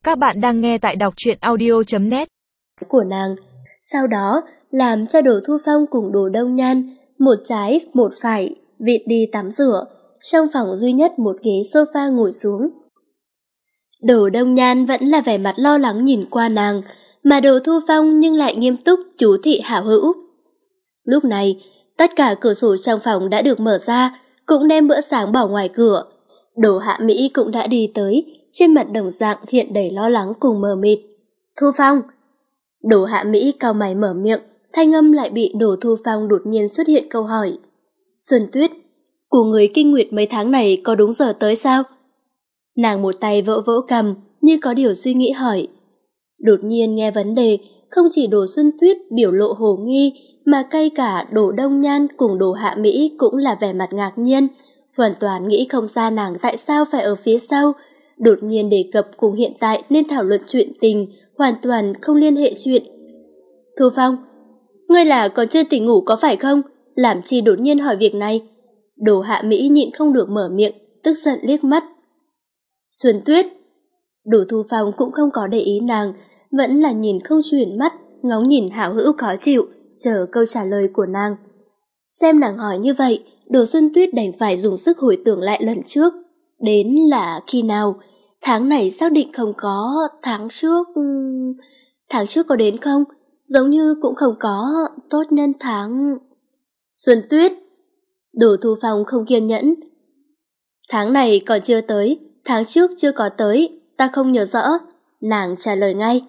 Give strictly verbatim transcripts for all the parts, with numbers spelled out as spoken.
Các bạn đang nghe tại đọc truyện audio chấm net của nàng. Sau đó làm cho Đồ Thu Phong cùng Đồ Đông Nhan một trái một phải vịt đi tắm rửa, trong phòng duy nhất một ghế sofa ngồi xuống. Đồ Đông Nhan vẫn là vẻ mặt lo lắng nhìn qua nàng, mà Đồ Thu Phong nhưng lại nghiêm túc chú thị hảo hữu. Lúc này, tất cả cửa sổ trong phòng đã được mở ra, cũng đem bữa sáng bỏ ngoài cửa. Đồ Hạ Mỹ cũng đã đi tới, trên mặt đồng dạng hiện đầy lo lắng cùng mờ mịt. Thu Phong! Đồ Hạ Mỹ cau mày mở miệng, thanh âm lại bị Đồ Thu Phong đột nhiên xuất hiện câu hỏi. Xuân Tuyết, của người kinh nguyệt mấy tháng này có đúng giờ tới sao? Nàng một tay vỗ vỗ cằm, như có điều suy nghĩ hỏi. Đột nhiên nghe vấn đề, không chỉ Đồ Xuân Tuyết biểu lộ hồ nghi, mà ngay cả Đồ Đông Nhan cùng Đồ Hạ Mỹ cũng là vẻ mặt ngạc nhiên, hoàn toàn nghĩ không ra nàng tại sao phải ở phía sau, đột nhiên đề cập cùng hiện tại nên thảo luận chuyện tình, hoàn toàn không liên hệ chuyện. Thu Phong, ngươi là còn chưa tỉnh ngủ có phải không? Làm chi đột nhiên hỏi việc này? Đồ Hạ Mỹ nhịn không được mở miệng, tức giận liếc mắt. Xuân Tuyết! Đồ Thu Phong cũng không có để ý nàng, vẫn là nhìn không chuyển mắt, ngóng nhìn hảo hữu khó chịu, chờ câu trả lời của nàng. Xem nàng hỏi như vậy, Đồ Xuân Tuyết đành phải dùng sức hồi tưởng lại lần trước. Đến là khi nào? Tháng này xác định không có, tháng trước... Tháng trước có đến không? Giống như cũng không có, tốt nhân tháng... Xuân Tuyết! Đồ Thu Phong không kiên nhẫn. Tháng này còn chưa tới, tháng trước chưa có tới, ta không nhớ rõ. Nàng trả lời ngay.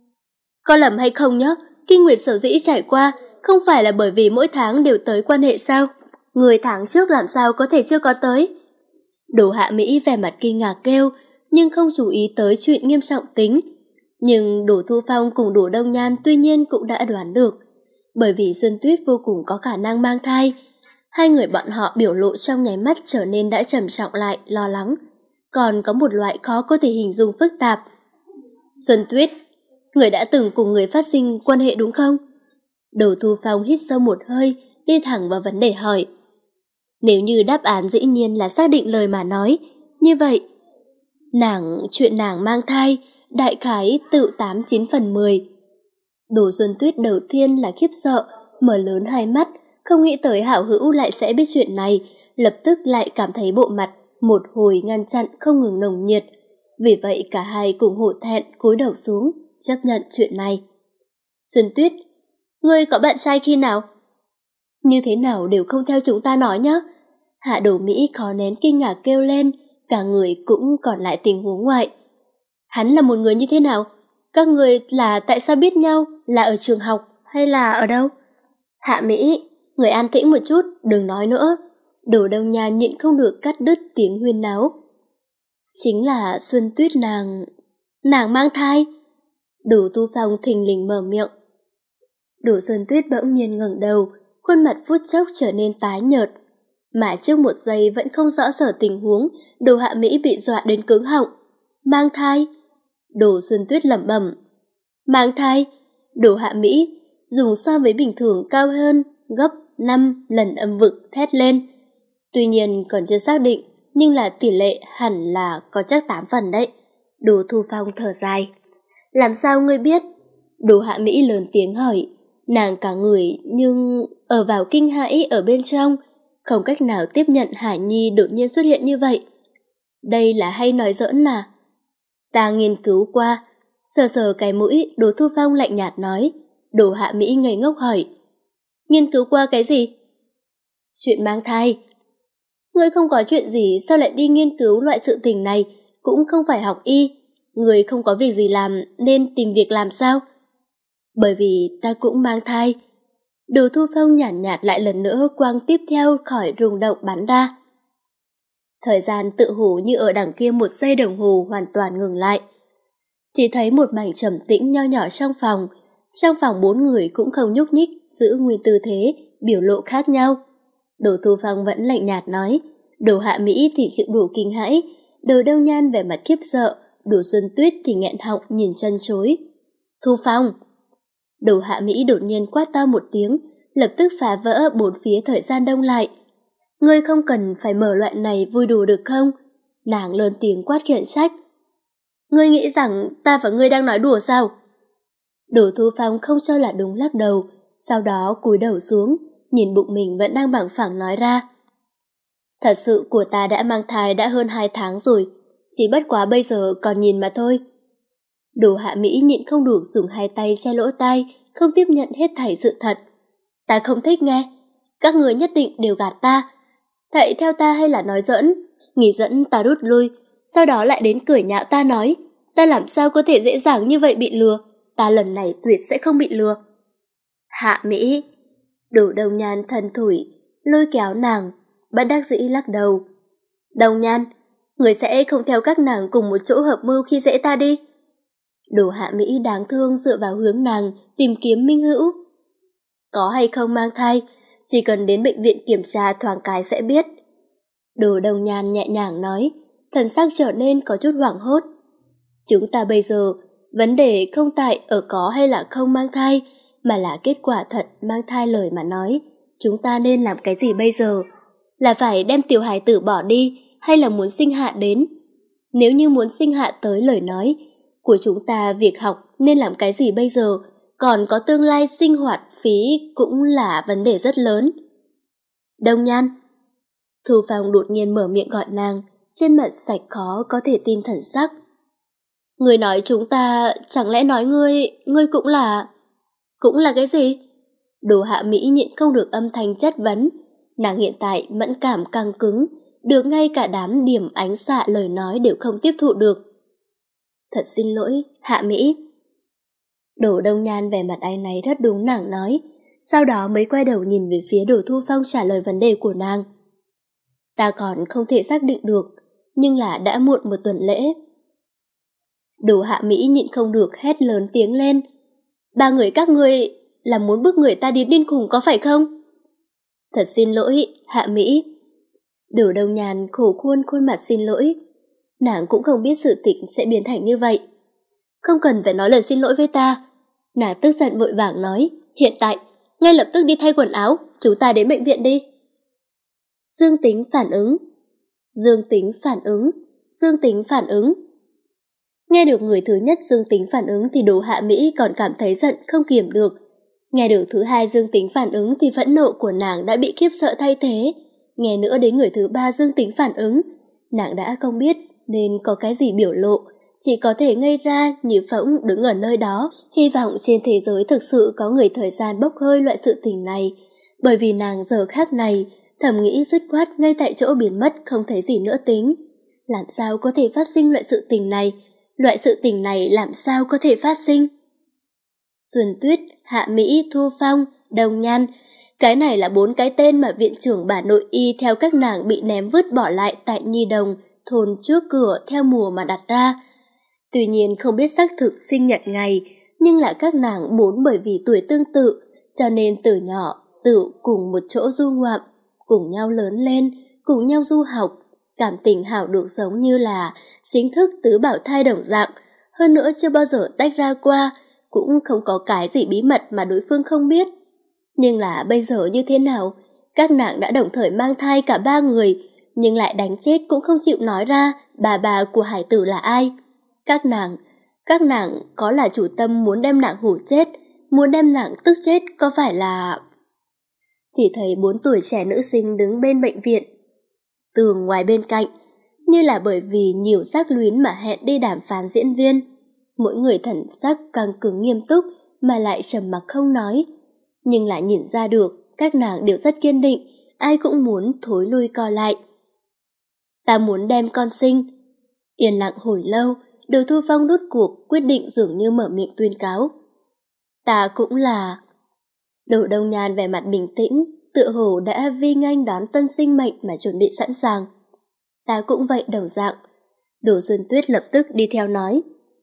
Có lầm hay không nhá? Kinh nguyệt sở dĩ trải qua, không phải là bởi vì mỗi tháng đều tới quan hệ sao? Người tháng trước làm sao có thể chưa có tới? Đồ Hạ Mỹ vẻ mặt kinh ngạc kêu, nhưng không chú ý tới chuyện nghiêm trọng tính. Nhưng Đồ Thu Phong cùng Đồ Đông Nhan tuy nhiên cũng đã đoán được, bởi vì Xuân Tuyết vô cùng có khả năng mang thai. Hai người bọn họ biểu lộ trong nháy mắt trở nên đã trầm trọng lại, lo lắng. Còn có một loại khó có thể hình dung phức tạp. Xuân Tuyết, người đã từng cùng người phát sinh quan hệ đúng không? Đồ Thu Phong hít sâu một hơi, đi thẳng vào vấn đề hỏi. Nếu như đáp án dĩ nhiên là xác định lời mà nói, như vậy, nàng, chuyện nàng mang thai, đại khái tự tám chín phần mười. Đồ Xuân Tuyết đầu tiên là khiếp sợ, mở lớn hai mắt, không nghĩ tới hảo hữu lại sẽ biết chuyện này, lập tức lại cảm thấy bộ mặt, một hồi ngăn chặn không ngừng nồng nhiệt. Vì vậy cả hai cùng hổ thẹn cúi đầu xuống, chấp nhận chuyện này. Xuân Tuyết, ngươi có bạn trai khi nào? Như thế nào đều không theo chúng ta nói nhé. Hạ Đồ Mỹ khó nén kinh ngạc kêu lên, cả người cũng còn lại tình huống ngoại. Hắn là một người như thế nào? Các người là tại sao biết nhau? Là ở trường học hay là ở đâu? Hạ Mỹ, người an tĩnh một chút, đừng nói nữa. Đồ Đông Nhan nhịn không được cắt đứt tiếng huyên náo. Chính là Xuân Tuyết nàng... Nàng mang thai. Đồ Tu Phong thình lình mở miệng. Đồ Xuân Tuyết bỗng nhiên ngẩng đầu, khuôn mặt phút chốc trở nên tái nhợt. Mà trước một giây vẫn không rõ sở tình huống, Đồ Hạ Mỹ bị dọa đến cứng họng. Mang thai? Đồ Xuân Tuyết lẩm bẩm. Mang thai? Đồ Hạ Mỹ dùng so với bình thường cao hơn gấp năm lần âm vực thét lên. Tuy nhiên còn chưa xác định, nhưng là tỷ lệ hẳn là có chắc tám phần đấy. Đồ Thu Phong thở dài. Làm sao ngươi biết? Đồ Hạ Mỹ lớn tiếng hỏi. Nàng cả người nhưng ở vào kinh hãi ở bên trong, không cách nào tiếp nhận Hải Nhi đột nhiên xuất hiện như vậy. Đây là hay nói giỡn mà. Ta nghiên cứu qua. Sờ sờ cái mũi, Đồ Thu Phong lạnh nhạt nói. Đồ Hạ Mỹ ngây ngốc hỏi. Nghiên cứu qua cái gì? Chuyện mang thai. Ngươi không có chuyện gì sao lại đi nghiên cứu loại sự tình này, cũng không phải học y. Ngươi không có việc gì làm nên tìm việc làm sao? Bởi vì ta cũng mang thai. Đồ Thu Phong nhàn nhạt, nhạt lại lần nữa quang tiếp theo khỏi rung động bắn ra. Thời gian tự hồ như ở đằng kia một giây đồng hồ hoàn toàn ngừng lại. Chỉ thấy một mảnh trầm tĩnh nho nhỏ trong phòng. Trong phòng bốn người cũng không nhúc nhích, giữ nguyên tư thế, biểu lộ khác nhau. Đồ Thu Phong vẫn lạnh nhạt nói. Đồ Hạ Mỹ thì chịu đủ kinh hãi. Đồ Đông Nhan vẻ mặt khiếp sợ. Đồ Xuân Tuyết thì nghẹn họng nhìn chân chối. Thu Phong! Đồ Hạ Mỹ đột nhiên quát to một tiếng, lập tức phá vỡ bốn phía thời gian đông lại. Ngươi không cần phải mở loại này vui đùa được không? Nàng lớn tiếng quát khiển trách. Ngươi nghĩ rằng ta và ngươi đang nói đùa sao? Đỗ Thu Phong không cho là đúng lắc đầu, sau đó cúi đầu xuống, nhìn bụng mình vẫn đang bằng phẳng nói ra. Thật sự của ta đã mang thai đã hơn hai tháng rồi, chỉ bất quá bây giờ còn nhìn mà thôi. Đồ Hạ Mỹ nhịn không được dùng hai tay che lỗ tai, không tiếp nhận hết thảy sự thật. Ta không thích nghe, các người nhất định đều gạt ta. Thậy theo ta hay là nói giỡn, nghỉ dẫn ta rút lui, sau đó lại đến cười nhạo ta nói, ta làm sao có thể dễ dàng như vậy bị lừa, ta lần này tuyệt sẽ không bị lừa. Hạ Mỹ, Đỗ Đông Nhan thần thủi, lôi kéo nàng, bất đắc dĩ lắc đầu. Đông Nhan, người sẽ không theo các nàng cùng một chỗ hợp mưu khi dễ ta đi. Đỗ Hạ Mỹ đáng thương dựa vào hướng nàng, tìm kiếm minh hữu. Có hay không mang thai, chỉ cần đến bệnh viện kiểm tra thoáng cái sẽ biết. Đỗ Đông Nhan nhẹ nhàng nói, thần sắc trở nên có chút hoảng hốt. Chúng ta bây giờ, vấn đề không tại ở có hay là không mang thai, mà là kết quả thật mang thai lời mà nói. Chúng ta nên làm cái gì bây giờ? Là phải đem tiểu hài tử bỏ đi, hay là muốn sinh hạ đến? Nếu như muốn sinh hạ tới lời nói của chúng ta, việc học nên làm cái gì bây giờ? Còn có tương lai sinh hoạt phí cũng là vấn đề rất lớn. Đông Nhan. Thu Phong đột nhiên mở miệng gọi nàng, trên mặt sạch khó có thể tin thần sắc. Người nói chúng ta, chẳng lẽ nói ngươi, ngươi cũng là... Cũng là cái gì? Đồ Hạ Mỹ nhịn không được âm thanh chất vấn. Nàng hiện tại mẫn cảm căng cứng, được ngay cả đám điểm ánh xạ lời nói đều không tiếp thụ được. Thật xin lỗi, Hạ Mỹ. Đỗ Đông Nhan vẻ mặt áy náy rất đúng nàng nói, sau đó mới quay đầu nhìn về phía Đỗ Thu Phong trả lời vấn đề của nàng. Ta còn không thể xác định được, nhưng là đã muộn một tuần lễ. Đỗ Hạ Mỹ nhịn không được hét lớn tiếng lên. Ba người các ngươi là muốn bức người ta đi điên khùng có phải không? Thật xin lỗi, Hạ Mỹ. Đỗ Đông Nhan khổ khuôn khuôn mặt xin lỗi. Nàng cũng không biết sự tình sẽ biến thành như vậy. Không cần phải nói lời xin lỗi với ta. Nàng tức giận vội vàng nói, hiện tại, ngay lập tức đi thay quần áo, chúng ta đến bệnh viện đi. Dương tính phản ứng. Dương tính phản ứng. Dương tính phản ứng. Nghe được người thứ nhất dương tính phản ứng thì Đỗ Hạ Mỹ còn cảm thấy giận không kiềm được. Nghe được thứ hai dương tính phản ứng thì phẫn nộ của nàng đã bị khiếp sợ thay thế. Nghe nữa đến người thứ ba dương tính phản ứng, nàng đã không biết nên có cái gì biểu lộ, chỉ có thể ngây ra như phỗng đứng ở nơi đó, hy vọng trên thế giới thực sự có người thời gian bốc hơi loại sự tình này. Bởi vì nàng giờ khác này, thầm nghĩ dứt khoát ngay tại chỗ biến mất không thấy gì nữa tính. Làm sao có thể phát sinh loại sự tình này? Loại sự tình này làm sao có thể phát sinh? Xuân Tuyết, Hạ Mỹ, Thu Phong, Đông Nhan, cái này là bốn cái tên mà viện trưởng bà nội y theo các nàng bị ném vứt bỏ lại tại Nhi Đồng, thôn trước cửa theo mùa mà đặt ra. Tuy nhiên không biết xác thực sinh nhật ngày, nhưng là các nàng bốn bởi vì tuổi tương tự, cho nên từ nhỏ tự cùng một chỗ du ngoạm, cùng nhau lớn lên, cùng nhau du học, cảm tình hảo được giống như là chính thức tứ bảo thai đồng dạng, hơn nữa chưa bao giờ tách ra qua, cũng không có cái gì bí mật mà đối phương không biết. Nhưng là bây giờ như thế nào? Các nàng đã đồng thời mang thai cả ba người, nhưng lại đánh chết cũng không chịu nói ra bà bà của hải tử là ai. Các nàng, các nàng có là chủ tâm muốn đem nàng hủ chết, muốn đem nàng tức chết có phải là... Chỉ thấy bốn tuổi trẻ nữ sinh đứng bên bệnh viện, tường ngoài bên cạnh, như là bởi vì nhiều sắc luyến mà hẹn đi đàm phán diễn viên. Mỗi người thần sắc căng cứng nghiêm túc mà lại trầm mặc không nói, nhưng lại nhìn ra được các nàng đều rất kiên định, ai cũng muốn thối lui co lại. Ta muốn đem con sinh. Yên lặng hồi lâu, Đỗ Thu Phong rốt cuộc quyết định dường như mở miệng tuyên cáo. Ta cũng là... Đỗ Đông Nhan vẻ mặt bình tĩnh, tựa hồ đã vi nghênh đón tân sinh mệnh mà chuẩn bị sẵn sàng. Ta cũng vậy đồng dạng. Đỗ Xuân Tuyết lập tức đi theo nói.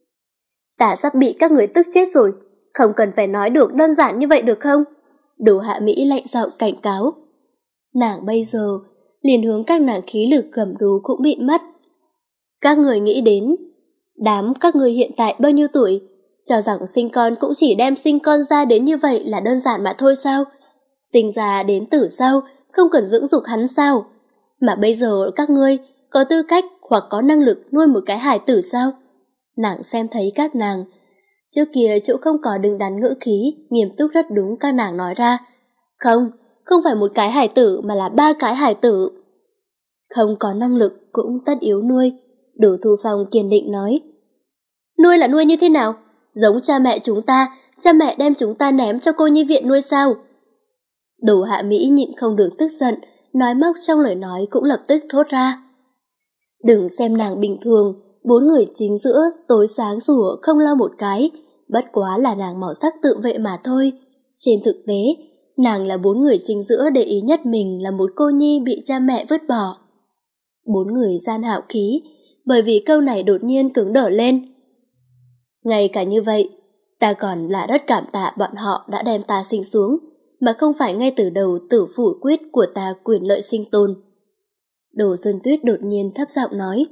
Ta sắp bị các người tức chết rồi, không cần phải nói được đơn giản như vậy được không? Đỗ Hạ Mỹ lạnh giọng cảnh cáo. Nàng bây giờ liền hướng các nàng khí lực gầm rú cũng bị mất. Các người nghĩ đến, đám các người hiện tại bao nhiêu tuổi, cho rằng sinh con cũng chỉ đem sinh con ra đến như vậy là đơn giản mà thôi sao? Sinh ra đến tử sau, không cần dưỡng dục hắn sao? Mà bây giờ các ngươi có tư cách hoặc có năng lực nuôi một cái hài tử sao? Nàng xem thấy các nàng. Trước kia chỗ không có đứng đắn ngữ khí, nghiêm túc rất đúng các nàng nói ra. Không, không phải một cái hài tử mà là ba cái hài tử. Không có năng lực cũng tất yếu nuôi. Đỗ Thu Phong kiên định nói. Nuôi là nuôi như thế nào? Giống cha mẹ chúng ta, cha mẹ đem chúng ta ném cho cô nhi viện nuôi sao? Đỗ Hạ Mỹ nhịn không được tức giận, nói móc trong lời nói cũng lập tức thốt ra. Đừng xem nàng bình thường, bốn người chính giữa, tối sáng rủa không lo một cái, bất quá là nàng màu sắc tự vệ mà thôi. Trên thực tế, nàng là bốn người chính giữa để ý nhất mình là một cô nhi bị cha mẹ vứt bỏ. Bốn người gian hạo khí, bởi vì câu này đột nhiên cứng đờ lên. Ngay cả như vậy, ta còn là rất cảm tạ bọn họ đã đem ta sinh xuống, mà không phải ngay từ đầu tử phủ quyết của ta quyền lợi sinh tồn. Đồ Xuân Tuyết đột nhiên thấp giọng nói.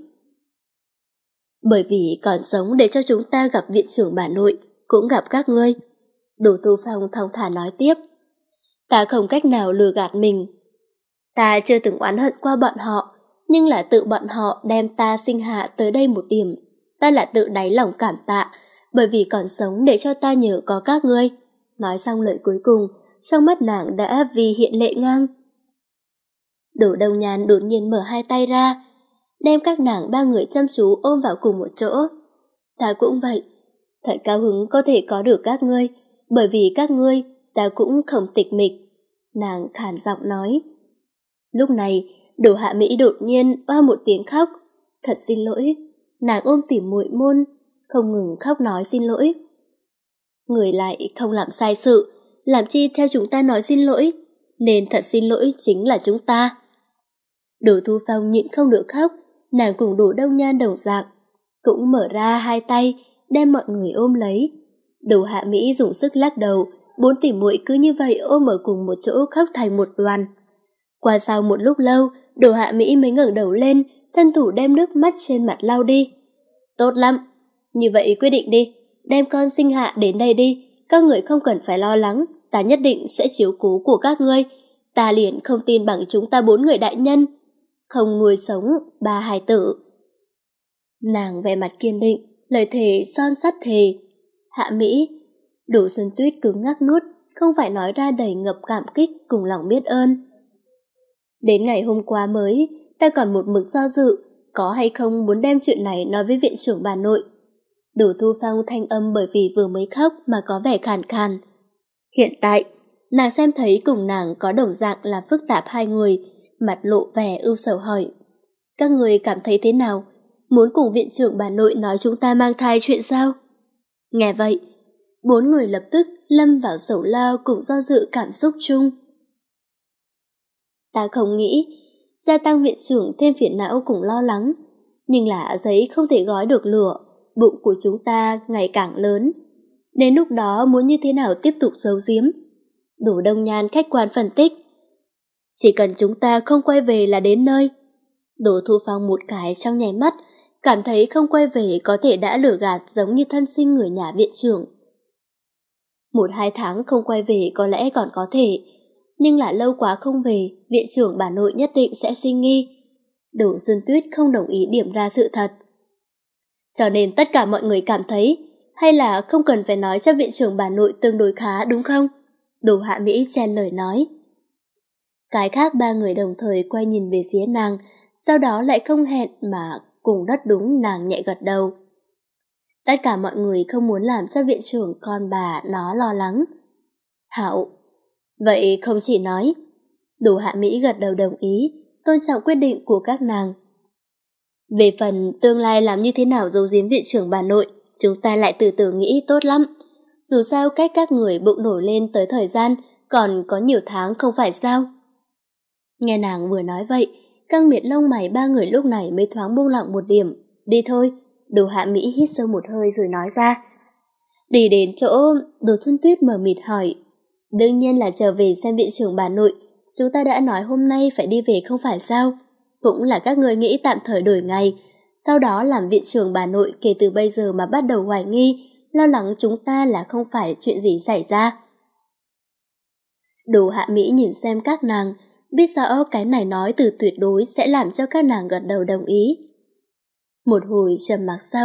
Bởi vì còn sống để cho chúng ta gặp viện trưởng bà nội, cũng gặp các ngươi. Đồ Thu Phong thong thả nói tiếp. Ta không cách nào lừa gạt mình. Ta chưa từng oán hận qua bọn họ, nhưng là tự bọn họ đem ta sinh hạ tới đây một điểm. Ta là tự đáy lòng cảm tạ, bởi vì còn sống để cho ta nhờ có các ngươi. Nói xong lời cuối cùng, trong mắt nàng đã vì hiện lệ ngang. Đỗ Đông Nhan đột nhiên mở hai tay ra, đem các nàng ba người chăm chú ôm vào cùng một chỗ. Ta cũng vậy, thật cao hứng có thể có được các ngươi, bởi vì các ngươi, ta cũng không tịch mịch. Nàng khàn giọng nói. Lúc này, Đỗ Hạ Mỹ đột nhiên oa một tiếng khóc. Thật xin lỗi. Nàng ôm tỉ muội môn, không ngừng khóc nói xin lỗi. Người lại không làm sai sự, làm chi theo chúng ta nói xin lỗi, nên thật xin lỗi chính là chúng ta. Đỗ Thu Phong nhịn không được khóc, nàng cùng Đỗ Đông Nhan đồng dạng, cũng mở ra hai tay, đem mọi người ôm lấy. Đỗ Hạ Mỹ dùng sức lắc đầu, bốn tỉ muội cứ như vậy ôm ở cùng một chỗ khóc thành một đoàn. Qua sau một lúc lâu, Đỗ Hạ Mỹ mới ngẩng đầu lên, thân thủ đem nước mắt trên mặt lau đi. Tốt lắm, như vậy quyết định đi, đem con sinh hạ đến đây đi, các người không cần phải lo lắng, ta nhất định sẽ chiếu cố của các ngươi. Ta liền không tin bằng chúng ta bốn người đại nhân, không nuôi sống ba hài tử. Nàng vẻ mặt kiên định, lời thề son sắt thề. Hạ Mỹ, Đỗ Xuân Tuyết cứng ngắc nuốt, không phải nói ra đầy ngập cảm kích cùng lòng biết ơn. Đến ngày hôm qua mới, ta còn một mực do dự, có hay không muốn đem chuyện này nói với viện trưởng bà nội. Đỗ Thu Phong thanh âm bởi vì vừa mới khóc mà có vẻ khàn khàn. Hiện tại, nàng xem thấy cùng nàng có đồng dạng làm phức tạp hai người, mặt lộ vẻ ưu sầu hỏi. Các người cảm thấy thế nào? Muốn cùng viện trưởng bà nội nói chúng ta mang thai chuyện sao? Nghe vậy, bốn người lập tức lâm vào sầu lao cùng do dự cảm xúc chung. Ta không nghĩ, gia tăng viện trưởng thêm phiền não cùng lo lắng, nhưng là giấy không thể gói được lửa, bụng của chúng ta ngày càng lớn. Đến lúc đó muốn như thế nào tiếp tục giấu giếm? Đỗ Đông Nhan khách quan phân tích. Chỉ cần chúng ta không quay về là đến nơi. Đỗ Thu Phong một cái trong nháy mắt, cảm thấy không quay về có thể đã lừa gạt giống như thân sinh người nhà viện trưởng. Một hai tháng không quay về có lẽ còn có thể, nhưng là lâu quá không về, viện trưởng bà nội nhất định sẽ sinh nghi. Đỗ Xuân Tuyết không đồng ý điểm ra sự thật. Cho nên tất cả mọi người cảm thấy, hay là không cần phải nói cho viện trưởng bà nội tương đối khá đúng không? Đỗ Hạ Mỹ chen lời nói. Cái khác ba người đồng thời quay nhìn về phía nàng, sau đó lại không hẹn mà cùng đất đúng nàng nhẹ gật đầu. Tất cả mọi người không muốn làm cho viện trưởng con bà nó lo lắng. Hảo, vậy không chỉ nói. Đỗ Hạ Mỹ gật đầu đồng ý, tôn trọng quyết định của các nàng. Về phần tương lai làm như thế nào giấu giếm viện trưởng bà nội, chúng ta lại từ từ nghĩ tốt lắm. Dù sao cách các người bụng nổi lên tới thời gian còn có nhiều tháng không phải sao? Nghe nàng vừa nói vậy, căng miệt lông mày ba người lúc này mới thoáng buông lỏng một điểm. Đi thôi. Đỗ Hạ Mỹ hít sâu một hơi rồi nói ra. Đi đến chỗ, Đỗ Xuân Tuyết mờ mịt hỏi. Đương nhiên là trở về xem viện trưởng bà nội. Chúng ta đã nói hôm nay phải đi về không phải sao? Cũng là các người nghĩ tạm thời đổi ngày, sau đó làm viện trưởng bà nội kể từ bây giờ mà bắt đầu hoài nghi, lo lắng chúng ta là không phải chuyện gì xảy ra. Đỗ Hạ Mỹ nhìn xem các nàng, biết rõ cái này nói từ tuyệt đối sẽ làm cho các nàng gật đầu đồng ý. Một hồi trầm mặc sau,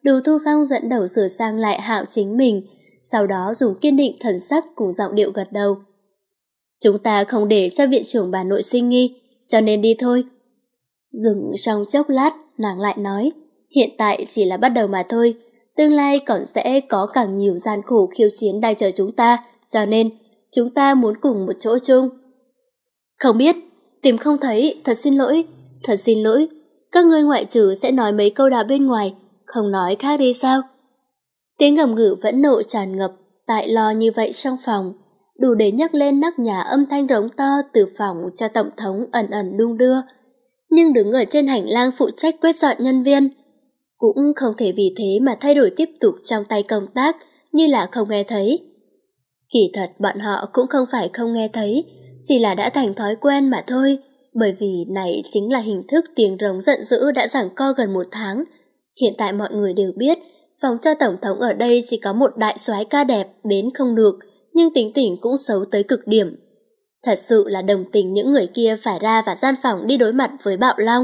Đồ Thu Phong dẫn đầu sửa sang lại Hạo chính mình, sau đó dùng kiên định thần sắc cùng giọng điệu gật đầu. Chúng ta không để cho viện trưởng bà nội sinh nghi, cho nên đi thôi. Dừng trong chốc lát, nàng lại nói, hiện tại chỉ là bắt đầu mà thôi, tương lai còn sẽ có càng nhiều gian khổ khiêu chiến đang chờ chúng ta, cho nên chúng ta muốn cùng một chỗ chung. Không biết, tìm không thấy, thật xin lỗi, thật xin lỗi, các ngươi ngoại trừ sẽ nói mấy câu đạo bên ngoài, không nói khác đi sao? Tiếng gầm gừ vẫn nộ tràn ngập, tại lo như vậy trong phòng, đủ để nhắc lên nóc nhà âm thanh rống to từ phòng cho tổng thống ẩn ẩn đung đưa. Nhưng đứng ở trên hành lang phụ trách quét dọn nhân viên, cũng không thể vì thế mà thay đổi tiếp tục trong tay công tác như là không nghe thấy. Kỳ thật bọn họ cũng không phải không nghe thấy, chỉ là đã thành thói quen mà thôi, bởi vì này chính là hình thức tiếng rống giận dữ đã giằng co gần một tháng. Hiện tại mọi người đều biết, phòng cho tổng thống ở đây chỉ có một đại soái ca đẹp đến không được, nhưng tính tình cũng xấu tới cực điểm. Thật sự là đồng tình những người kia phải ra và gian phòng đi đối mặt với bạo long.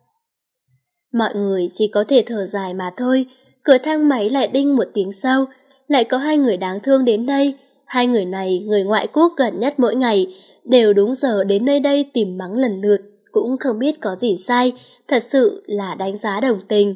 Mọi người chỉ có thể thở dài mà thôi, cửa thang máy lại đinh một tiếng sau, lại có hai người đáng thương đến đây. Hai người này, người ngoại quốc gần nhất mỗi ngày, đều đúng giờ đến nơi đây tìm mắng lần lượt, cũng không biết có gì sai, thật sự là đánh giá đồng tình.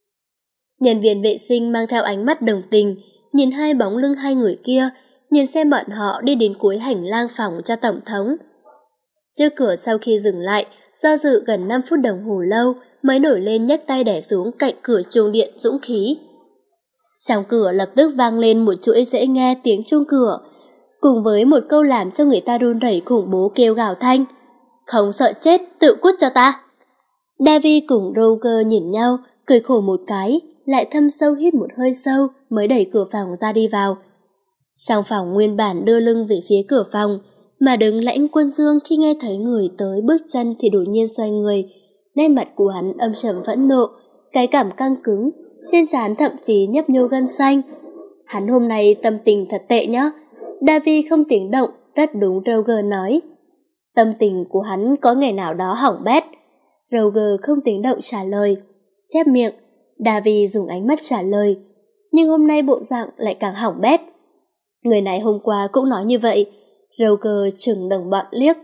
Nhân viên vệ sinh mang theo ánh mắt đồng tình, nhìn hai bóng lưng hai người kia, nhìn xem bọn họ đi đến cuối hành lang phòng cho tổng thống. Trước cửa sau khi dừng lại, do dự gần năm phút đồng hồ lâu mới nổi lên nhấc tay đè xuống cạnh cửa chuông điện dũng khí. Trong cửa lập tức vang lên một chuỗi dễ nghe tiếng chuông cửa, cùng với một câu làm cho người ta run rẩy khủng bố kêu gào thanh. Không sợ chết, tự cút cho ta. David cùng Roger nhìn nhau, cười khổ một cái, lại thâm sâu hít một hơi sâu mới đẩy cửa phòng ra đi vào. Trong phòng nguyên bản đưa lưng về phía cửa phòng, mà đứng Lãnh Quân Dương khi nghe thấy người tới bước chân thì đột nhiên xoay người, nét mặt của hắn âm trầm phẫn nộ, cái cảm căng cứng, trên trán thậm chí nhấp nhô gân xanh. Hắn hôm nay tâm tình thật tệ nhá. David không tiếng động, rất đúng Roger nói. Tâm tình của hắn có ngày nào đó hỏng bét. Roger không tiếng động trả lời. Chép miệng, David dùng ánh mắt trả lời. Nhưng hôm nay bộ dạng lại càng hỏng bét. Người này hôm qua cũng nói như vậy. Roger trừng đồng bọn liếc.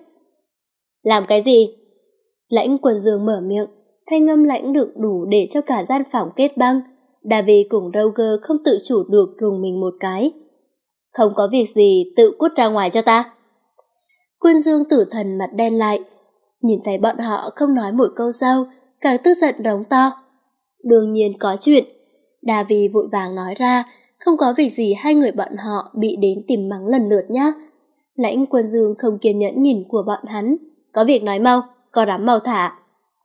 Làm cái gì? Lãnh Quân Dương mở miệng, thanh âm lãnh được đủ để cho cả gian phòng kết băng. David cùng Roger không tự chủ được rùng mình một cái. Không có việc gì, tự cút ra ngoài cho ta. Quân Dương tử thần mặt đen lại, nhìn thấy bọn họ không nói một câu sau, càng tức giận đống to. Đương nhiên có chuyện. David vội vàng nói ra, không có việc gì hai người bọn họ bị đến tìm mắng lần lượt nhá. Lãnh Quân Dương không kiên nhẫn nhìn của bọn hắn. Có việc nói mau, có rắm mau thả.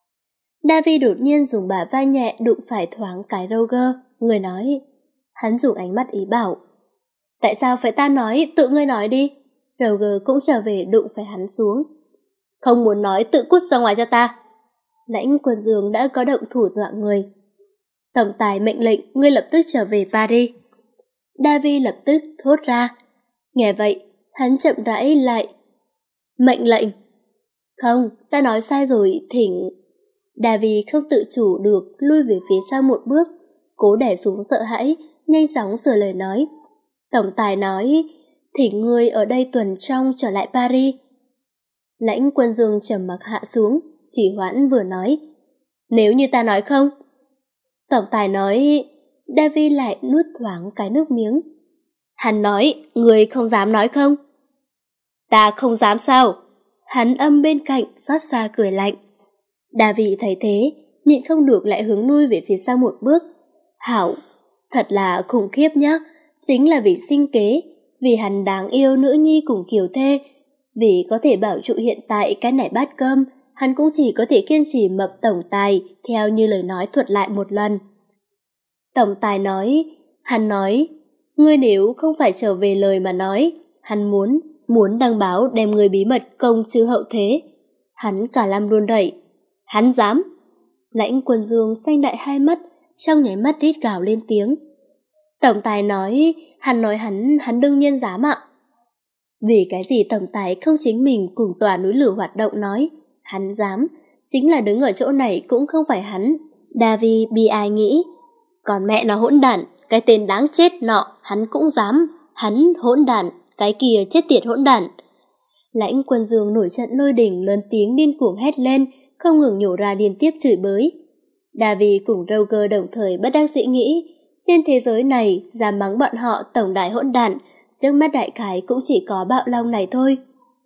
David đột nhiên dùng bả vai nhẹ đụng phải thoáng cái Roger, người nói. Hắn dùng ánh mắt ý bảo. Tại sao phải ta nói, tự ngươi nói đi. Roger cũng trở về đụng phải hắn xuống. Không muốn nói tự cút ra ngoài cho ta. Lãnh Quân Dương đã có động thủ dọa người. Tổng tài mệnh lệnh ngươi lập tức trở về Paris. David lập tức thốt ra. Nghe vậy, hắn chậm rãi lại. Mệnh lệnh. Không, ta nói sai rồi, thỉnh. David không tự chủ được lui về phía sau một bước, cố đè xuống sợ hãi, nhanh chóng sửa lời nói. Tổng tài nói, thỉnh ngươi ở đây tuần trong trở lại Paris. Lãnh Quân Dương trầm mặc hạ xuống, chỉ hoãn vừa nói. Nếu như ta nói không? Tổng tài nói. David lại nuốt thoáng cái nước miếng. Hắn nói, ngươi không dám nói không? Ta không dám sao? Hắn âm bên cạnh xót xa cười lạnh. David thấy thế, nhịn không được lại hướng lui về phía sau một bước. Hảo, thật là khủng khiếp nhá. Chính là vì sinh kế, vì hắn đáng yêu nữ nhi cùng Kiều Thê, vì có thể bảo trụ hiện tại cái nải bát cơm, hắn cũng chỉ có thể kiên trì mập tổng tài theo như lời nói thuật lại một lần. Tổng tài nói, hắn nói, ngươi nếu không phải trở về lời mà nói, hắn muốn, muốn đăng báo đem người bí mật công chứ hậu thế. Hắn cả lâm run rẩy. Hắn dám. Lãnh Quân Dương xanh đại hai mắt, trong nháy mắt rít gào lên tiếng. Tổng tài nói, hắn nói hắn, hắn đương nhiên dám ạ. Vì cái gì tổng tài không chính mình cùng tòa núi lửa hoạt động nói, hắn dám, chính là đứng ở chỗ này cũng không phải hắn. David bi ai nghĩ, Còn mẹ nó hỗn đản, cái tên đáng chết nọ, hắn cũng dám, hắn hỗn đản, cái kia chết tiệt hỗn đản. Lãnh Quân Dương nổi trận lôi đình, lớn tiếng điên cuồng hét lên, không ngừng nhổ ra liên tiếp chửi bới. Davi cùng Roger đồng thời bất đắc dĩ nghĩ, trên thế giới này, dám mắng bọn họ tổng đại hỗn đản, trước mắt đại khái cũng chỉ có Bạo Long này thôi.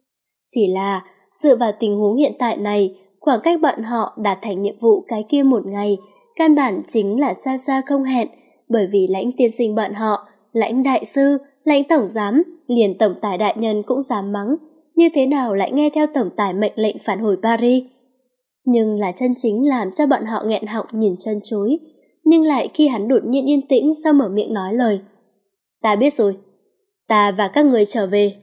Chỉ là, dựa vào tình huống hiện tại này, khoảng cách bọn họ đạt thành nhiệm vụ cái kia một ngày, căn bản chính là xa xa không hẹn, bởi vì Lãnh tiên sinh bọn họ, Lãnh đại sư, Lãnh tổng giám, liền tổng tài đại nhân cũng dám mắng, như thế nào lại nghe theo tổng tài mệnh lệnh phản hồi Paris. Nhưng là chân chính làm cho bọn họ nghẹn họng nhìn chân chối, nhưng lại khi hắn đột nhiên yên tĩnh sau mở miệng nói lời. Ta biết rồi, ta và các người trở về.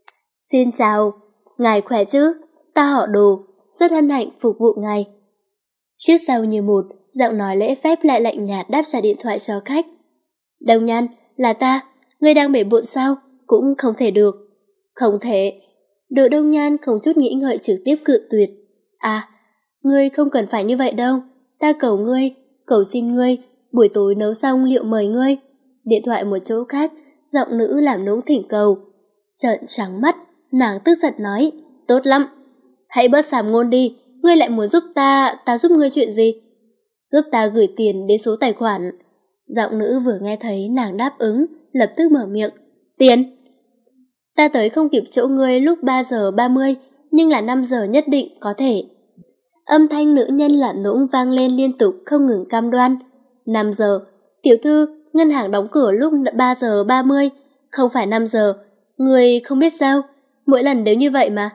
Xin chào, ngài khỏe chứ? Ta họ Đồ, rất hân hạnh phục vụ ngài. Trước sau như một, giọng nói lễ phép lại lạnh nhạt đáp trả điện thoại cho khách. Đông Nhan, là ta, ngươi đang bể bộn sao? Cũng không thể được. Không thể. Đội Đông Nhan không chút nghĩ ngợi trực tiếp cự tuyệt. À, ngươi không cần phải như vậy đâu. Ta cầu ngươi, cầu xin ngươi, buổi tối nấu xong liệu mời ngươi. Điện thoại một chỗ khác, giọng nữ làm nũng thỉnh cầu. Trợn trắng mắt, nàng tức giận nói, tốt lắm. Hãy bớt sàm ngôn đi, ngươi lại muốn giúp ta, ta giúp ngươi chuyện gì? Giúp ta gửi tiền đến số tài khoản. Giọng nữ vừa nghe thấy nàng đáp ứng, lập tức mở miệng. Tiền? Ta tới không kịp chỗ ngươi lúc ba giờ ba mươi, nhưng là năm giờ nhất định có thể. Âm thanh nữ nhân làm nũng vang lên liên tục không ngừng cam đoan. năm giờ, tiểu thư, ngân hàng đóng cửa lúc ba giờ ba mươi, không phải năm giờ. Ngươi không biết sao, mỗi lần đều như vậy mà.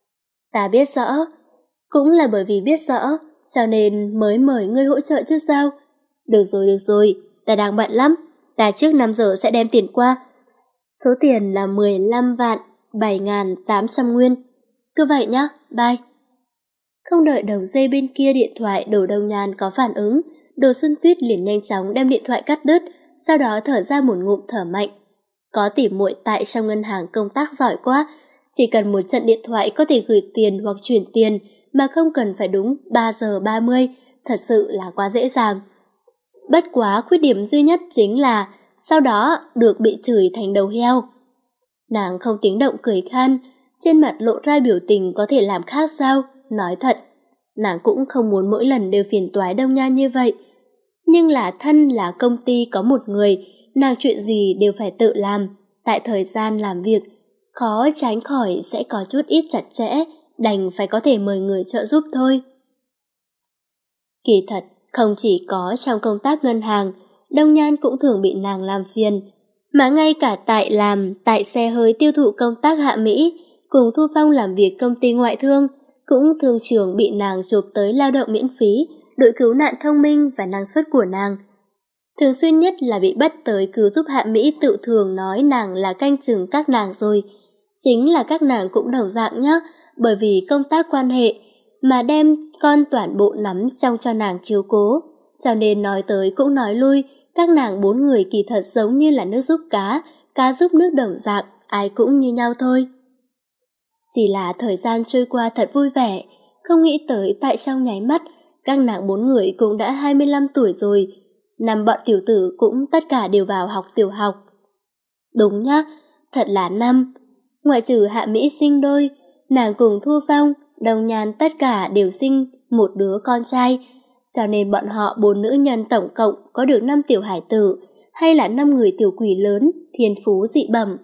Ta biết rõ, cũng là bởi vì biết rõ, cho nên mới mời ngươi hỗ trợ chứ sao. Được rồi, được rồi, ta đang bận lắm, ta trước năm giờ sẽ đem tiền qua. Số tiền là mười lăm vạn bảy nghìn tám trăm nguyên. Cứ vậy nhá, bye. Không đợi đầu dây bên kia điện thoại Đồ Đông Nhan có phản ứng, Đồ Xuân Tuyết liền nhanh chóng đem điện thoại cắt đứt, sau đó thở ra một ngụm thở mạnh. Có tỉ muội tại trong ngân hàng công tác giỏi quá, chỉ cần một trận điện thoại có thể gửi tiền hoặc chuyển tiền mà không cần phải đúng ba giờ ba mươi, thật sự là quá dễ dàng. Bất quá khuyết điểm duy nhất chính là sau đó được bị chửi thành đầu heo. Nàng không tiếng động cười khan, trên mặt lộ ra biểu tình có thể làm khác sao, nói thật. Nàng cũng không muốn mỗi lần đều phiền toái Đông Nhan như vậy. Nhưng là thân là công ty có một người, nàng chuyện gì đều phải tự làm. Tại thời gian làm việc, khó tránh khỏi sẽ có chút ít chặt chẽ, đành phải có thể mời người trợ giúp thôi. Kỳ thật, không chỉ có trong công tác ngân hàng, Đông Nhan cũng thường bị nàng làm phiền, mà ngay cả tại làm tại xe hơi tiêu thụ công tác Hạ Mỹ, cùng Thu Phong làm việc công ty ngoại thương, cũng thường trường bị nàng chụp tới lao động miễn phí, đội cứu nạn thông minh và năng suất của nàng. Thường xuyên nhất là bị bắt tới cứu giúp Hạ Mỹ tự thường nói nàng là canh chừng các nàng rồi. Chính là các nàng cũng đồng dạng nhá, bởi vì công tác quan hệ mà đem con toàn bộ nắm trong cho nàng chiếu cố. Cho nên nói tới cũng nói lui, các nàng bốn người kỳ thật giống như là nước giúp cá, cá giúp nước đồng dạng, ai cũng như nhau thôi. Chỉ là thời gian trôi qua thật vui vẻ, không nghĩ tới tại trong nháy mắt, các nàng bốn người cũng đã hai mươi lăm tuổi rồi. Năm bọn tiểu tử cũng tất cả đều vào học tiểu học. Đúng nhá, thật là năm. Ngoại trừ Hạ Mỹ sinh đôi, nàng cùng Thu Phong, Đông Nhan tất cả đều sinh một đứa con trai, cho nên bọn họ bốn nữ nhân tổng cộng có được năm tiểu hải tử, hay là năm người tiểu quỷ lớn, thiên phú dị bẩm.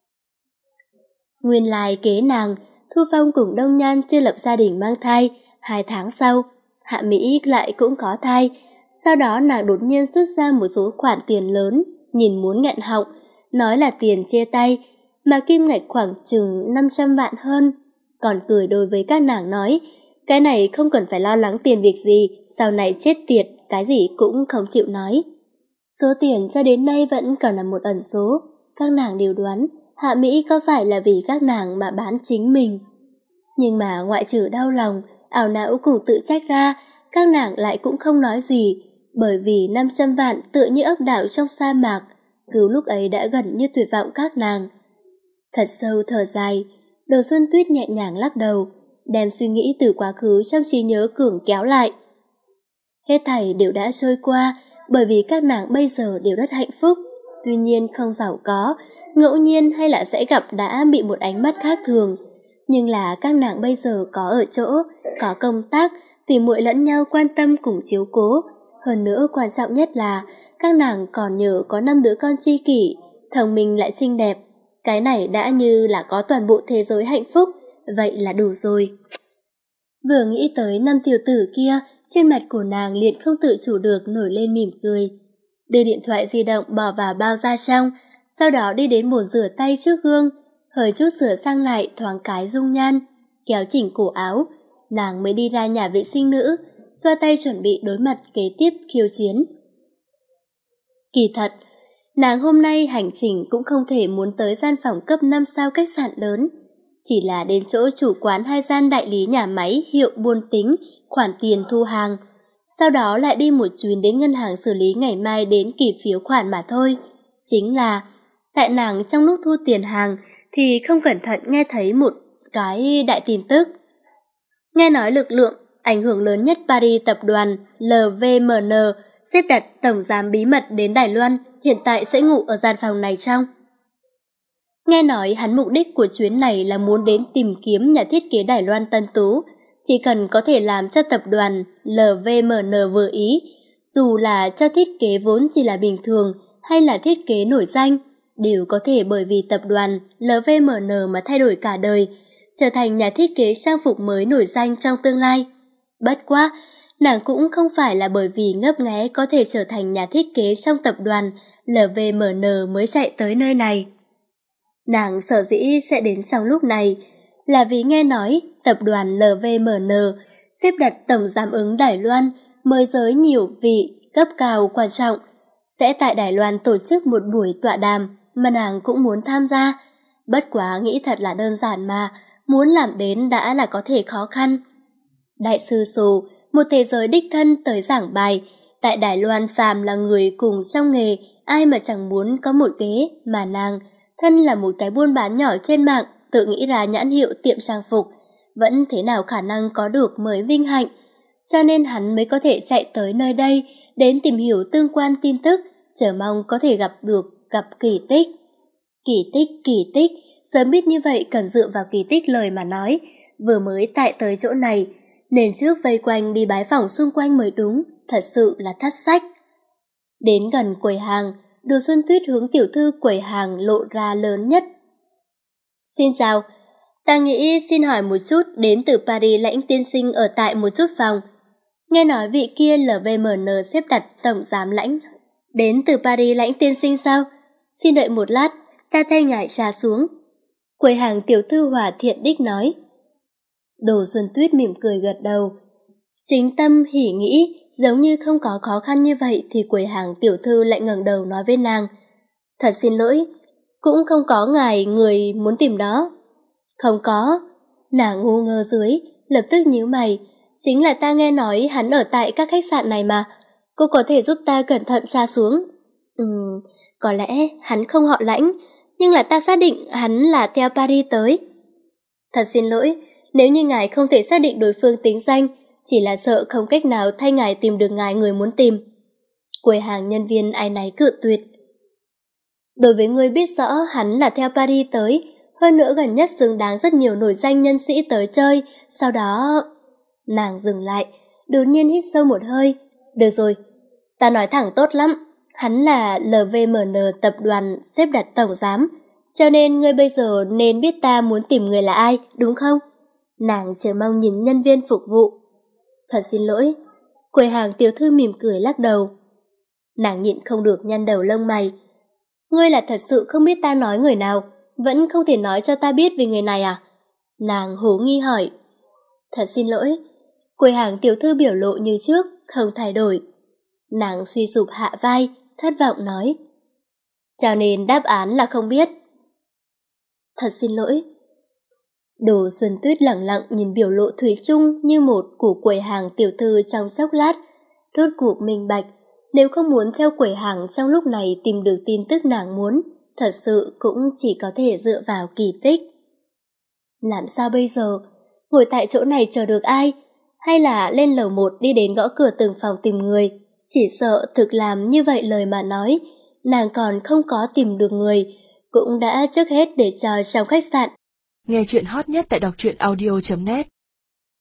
Nguyên lai kế nàng, Thu Phong cùng Đông Nhan chưa lập gia đình mang thai, hai tháng sau, Hạ Mỹ lại cũng có thai. Sau đó nàng đột nhiên xuất ra một số khoản tiền lớn, nhìn muốn nghẹn họng, nói là tiền chia tay, mà kim ngạch khoảng chừng năm trăm vạn hơn. Còn cười đối với các nàng nói, cái này không cần phải lo lắng tiền việc gì, sau này chết tiệt, cái gì cũng không chịu nói. Số tiền cho đến nay vẫn còn là một ẩn số, các nàng đều đoán Hạ Mỹ có phải là vì các nàng mà bán chính mình. Nhưng mà ngoại trừ đau lòng, ảo não cùng tự trách ra, các nàng lại cũng không nói gì, bởi vì năm trăm vạn tựa như ốc đảo trong sa mạc, cứu lúc ấy đã gần như tuyệt vọng các nàng. Thật sâu thở dài, Đồ Xuân Tuyết nhẹ nhàng lắc đầu, đem suy nghĩ từ quá khứ trong trí nhớ cường kéo lại. Hết thảy đều đã trôi qua, bởi vì các nàng bây giờ đều rất hạnh phúc, tuy nhiên không giàu có, ngẫu nhiên hay là sẽ gặp đã bị một ánh mắt khác thường. Nhưng là các nàng bây giờ có ở chỗ, có công tác, tỉ muội lẫn nhau quan tâm cùng chiếu cố. Hơn nữa quan trọng nhất là các nàng còn nhờ có năm đứa con tri kỷ, thông minh lại xinh đẹp. Cái này đã như là có toàn bộ thế giới hạnh phúc, vậy là đủ rồi. Vừa nghĩ tới năm tiểu tử kia, trên mặt của nàng liền không tự chủ được nổi lên mỉm cười. Đưa điện thoại di động bỏ vào bao da trong, sau đó đi đến bồn rửa tay trước gương, hơi chút sửa sang lại thoáng cái dung nhan, kéo chỉnh cổ áo, nàng mới đi ra nhà vệ sinh nữ, xoa tay chuẩn bị đối mặt kế tiếp khiêu chiến. Kỳ thật, nàng hôm nay hành trình cũng không thể muốn tới gian phòng cấp năm sao khách sạn lớn, chỉ là đến chỗ chủ quán hai gian đại lý nhà máy hiệu buôn tính, khoản tiền thu hàng, sau đó lại đi một chuyến đến ngân hàng xử lý ngày mai đến kỳ phiếu khoản mà thôi. Chính là, tại nàng trong lúc thu tiền hàng thì không cẩn thận nghe thấy một cái đại tin tức. Nghe nói lực lượng ảnh hưởng lớn nhất Paris tập đoàn lờ vê em en xếp đặt tổng giám bí mật đến Đài Loan, hiện tại sẽ ngủ ở gian phòng này trong. Nghe nói hắn mục đích của chuyến này là muốn đến tìm kiếm nhà thiết kế Đài Loan Tân Tú, chỉ cần có thể làm cho tập đoàn lờ vê em en vừa ý, dù là cho thiết kế vốn chỉ là bình thường hay là thiết kế nổi danh, đều có thể bởi vì tập đoàn lờ vê em en mà thay đổi cả đời, trở thành nhà thiết kế trang phục mới nổi danh trong tương lai. Bất quá, nàng cũng không phải là bởi vì ngấp nghé có thể trở thành nhà thiết kế trong tập đoàn lờ vê em en mới chạy tới nơi này. Nàng sở dĩ sẽ đến trong lúc này là vì nghe nói tập đoàn lờ vê em en xếp đặt tổng giám ứng Đài Loan mời giới nhiều vị cấp cao quan trọng, sẽ tại Đài Loan tổ chức một buổi tọa đàm mà nàng cũng muốn tham gia. Bất quá nghĩ thật là đơn giản mà, muốn làm đến đã là có thể khó khăn. Đại sư Sù, một thế giới đích thân tới giảng bài, tại Đài Loan phàm là người cùng trong nghề, ai mà chẳng muốn có một ghế, mà nàng, thân là một cái buôn bán nhỏ trên mạng, tự nghĩ ra nhãn hiệu tiệm trang phục, vẫn thế nào khả năng có được mới vinh hạnh. Cho nên hắn mới có thể chạy tới nơi đây, đến tìm hiểu tương quan tin tức, chờ mong có thể gặp được, gặp kỳ tích. Kỳ tích, kỳ tích, sớm biết như vậy cần dựa vào kỳ tích lời mà nói, vừa mới tại tới chỗ này, nên trước vây quanh đi bái phỏng xung quanh mới đúng, thật sự là thất sách. Đến gần quầy hàng, Đồ Xuân Tuyết hướng tiểu thư quầy hàng lộ ra lớn nhất. Xin chào, ta nghĩ xin hỏi một chút đến từ Paris Lãnh tiên sinh ở tại một chút phòng. Nghe nói vị kia lờ vê em en xếp đặt tổng giám Lãnh. Đến từ Paris Lãnh tiên sinh sao? Xin đợi một lát, ta thay ngài trà xuống. Quầy hàng tiểu thư Hòa Thiện Đích nói. Đồ Xuân Tuyết mỉm cười gật đầu. Chính tâm hỉ nghĩ, giống như không có khó khăn như vậy thì quầy hàng tiểu thư lại ngẩng đầu nói với nàng. Thật xin lỗi, cũng không có ngài người muốn tìm đó. Không có. Nàng ngu ngơ dưới, lập tức nhíu mày. Chính là ta nghe nói hắn ở tại các khách sạn này mà. Cô có thể giúp ta cẩn thận tra xuống. Ừm, có lẽ hắn không họ Lãnh, nhưng là ta xác định hắn là theo Paris tới. Thật xin lỗi, nếu như ngài không thể xác định đối phương tính danh, chỉ là sợ không cách nào thay ngài tìm được ngài người muốn tìm. Quầy hàng nhân viên ai nấy cự tuyệt. Đối với người biết rõ hắn là theo Paris tới, hơn nữa gần nhất xứng đáng rất nhiều nổi danh nhân sĩ tới chơi, sau đó... Nàng dừng lại, đột nhiên hít sâu một hơi. Được rồi, ta nói thẳng tốt lắm, hắn là lờ vê em en tập đoàn xếp đặt tổng giám, cho nên ngươi bây giờ nên biết ta muốn tìm người là ai, đúng không? Nàng chờ mong nhìn nhân viên phục vụ. Thật xin lỗi. Quầy hàng tiểu thư mỉm cười lắc đầu. Nàng nhịn không được nhăn đầu lông mày. Ngươi là thật sự không biết ta nói người nào, vẫn không thể nói cho ta biết về người này à? Nàng hố nghi hỏi. Thật xin lỗi. Quầy hàng tiểu thư biểu lộ như trước, không thay đổi. Nàng suy sụp hạ vai, thất vọng nói. Cho nên đáp án là không biết. Thật xin lỗi. Đồ Xuân Tuyết lặng lặng nhìn biểu lộ thủy chung như một của quầy hàng tiểu thư trong chốc lát, rốt cuộc minh bạch, nếu không muốn theo quầy hàng trong lúc này tìm được tin tức nàng muốn, thật sự cũng chỉ có thể dựa vào kỳ tích. Làm sao bây giờ? Ngồi tại chỗ này chờ được ai? Hay là lên lầu một đi đến gõ cửa từng phòng tìm người? Chỉ sợ thực làm như vậy lời mà nói, nàng còn không có tìm được người, cũng đã trước hết để chờ trong khách sạn. Nghe chuyện hot nhất tại đọc truyện audio chấm net